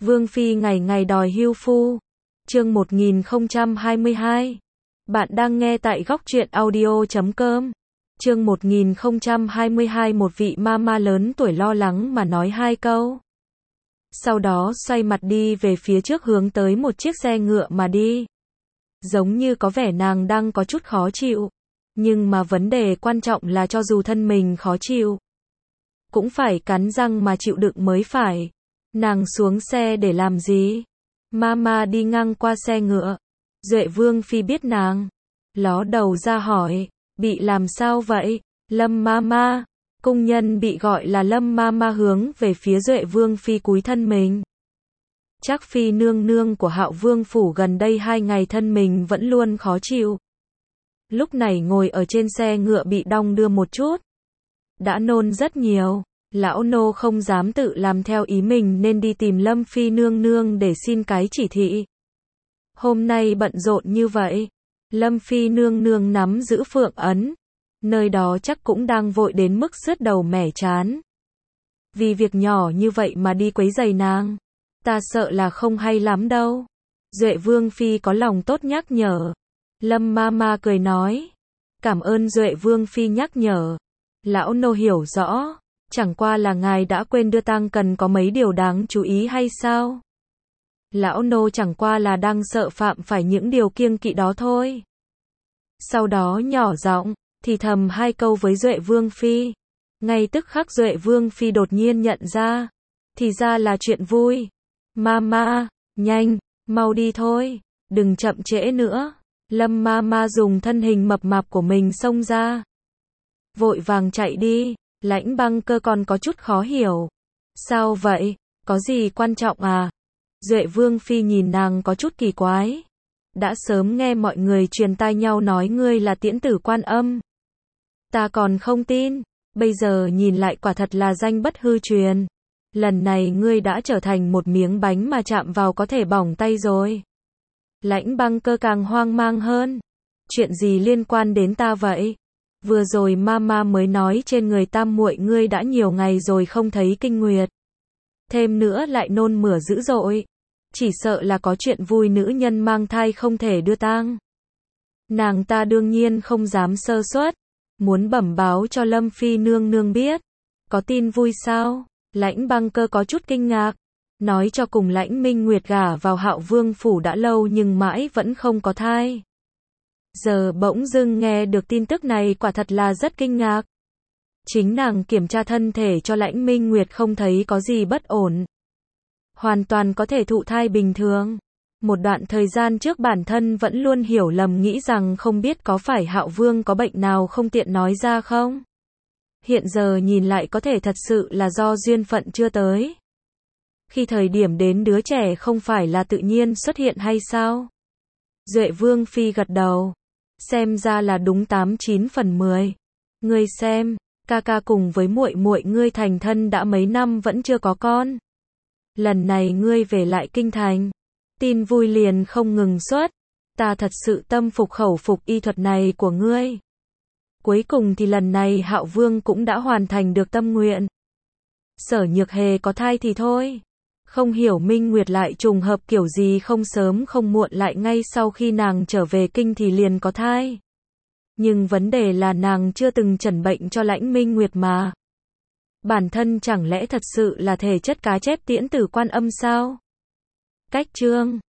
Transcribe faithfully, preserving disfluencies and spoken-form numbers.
Vương phi ngày ngày đòi hưu phu. Chương một nghìn không trăm hai mươi hai. Bạn đang nghe tại góc truyện audio chấm com. Chương một nghìn không trăm hai mươi hai. Một vị mama lớn tuổi lo lắng mà nói hai câu. Sau đó xoay mặt đi về phía trước hướng tới một chiếc xe ngựa mà đi. Giống như có vẻ nàng đang có chút khó chịu. Nhưng mà vấn đề quan trọng là cho dù thân mình khó chịu, cũng phải cắn răng mà chịu đựng mới phải. Nàng xuống xe để làm gì? Mama đi ngang qua xe ngựa. Duệ Vương phi biết nàng, ló đầu ra hỏi, bị làm sao vậy? Lâm Mama. Cung nhân bị gọi là Lâm Mama hướng về phía Duệ Vương phi cúi thân mình. Chắc phi nương nương của Hạo Vương phủ gần đây hai ngày thân mình vẫn luôn khó chịu. Lúc này ngồi ở trên xe ngựa bị đong đưa một chút, đã nôn rất nhiều. Lão nô không dám tự làm theo ý mình nên đi tìm Lâm phi nương nương để xin cái chỉ thị. Hôm nay bận rộn như vậy, Lâm phi nương nương nắm giữ phượng ấn, nơi đó chắc cũng đang vội đến mức sứt đầu mẻ chán. Vì việc nhỏ như vậy mà đi quấy rầy nàng, ta sợ là không hay lắm đâu. Duệ Vương phi có lòng tốt nhắc nhở. Lâm Mama cười nói, cảm ơn Duệ Vương phi nhắc nhở. Lão nô hiểu rõ. Chẳng qua là ngài đã quên đưa tang cần có mấy điều đáng chú ý hay sao? Lão nô chẳng qua là đang sợ phạm phải những điều kiêng kỵ đó thôi. Sau đó nhỏ giọng thì thầm hai câu với Duệ Vương phi. Ngay tức khắc Duệ Vương phi đột nhiên nhận ra, thì ra là chuyện vui. Mama, nhanh, mau đi thôi, đừng chậm trễ nữa. Lâm Mama dùng thân hình mập mạp của mình xông ra, vội vàng chạy đi. Lãnh Băng Cơ còn có chút khó hiểu. Sao vậy? Có gì quan trọng à? Duệ Vương phi nhìn nàng có chút kỳ quái. Đã sớm nghe mọi người truyền tai nhau nói ngươi là Tiễn Tử Quan Âm. Ta còn không tin, bây giờ nhìn lại quả thật là danh bất hư truyền. Lần này ngươi đã trở thành một miếng bánh mà chạm vào có thể bỏng tay rồi. Lãnh Băng Cơ càng hoang mang hơn. Chuyện gì liên quan đến ta vậy? Vừa rồi Mama mới nói trên người tam muội ngươi đã nhiều ngày rồi không thấy kinh nguyệt. Thêm nữa lại nôn mửa dữ dội. Chỉ sợ là có chuyện vui nữ nhân mang thai không thể đưa tang. Nàng ta đương nhiên không dám sơ suất, muốn bẩm báo cho Lâm phi nương nương biết. Có tin vui sao? Lãnh Băng Cơ có chút kinh ngạc. Nói cho cùng Lãnh Minh Nguyệt gả vào Hạo Vương phủ đã lâu nhưng mãi vẫn không có thai. Giờ bỗng dưng nghe được tin tức này quả thật là rất kinh ngạc. Chính nàng kiểm tra thân thể cho Lãnh Minh Nguyệt không thấy có gì bất ổn. Hoàn toàn có thể thụ thai bình thường. Một đoạn thời gian trước bản thân vẫn luôn hiểu lầm nghĩ rằng không biết có phải Hạo Vương có bệnh nào không tiện nói ra không. Hiện giờ nhìn lại có thể thật sự là do duyên phận chưa tới. Khi thời điểm đến đứa trẻ không phải là tự nhiên xuất hiện hay sao? Duệ Vương phi gật đầu. Xem ra là đúng tám chín phần mười. Ngươi xem, ca ca cùng với muội muội ngươi thành thân đã mấy năm vẫn chưa có con. Lần này ngươi về lại kinh thành, tin vui liền không ngừng xuất. Ta thật sự tâm phục khẩu phục y thuật này của ngươi. Cuối cùng thì lần này Hạo Vương cũng đã hoàn thành được tâm nguyện. Sở Nhược Hề có thai thì thôi. Không hiểu Minh Nguyệt lại trùng hợp kiểu gì không sớm không muộn lại ngay sau khi nàng trở về kinh thì liền có thai. Nhưng vấn đề là nàng chưa từng chẩn bệnh cho Lãnh Minh Nguyệt mà. Bản thân chẳng lẽ thật sự là thể chất cá chép Tiễn Tử Quan Âm sao? Cách chương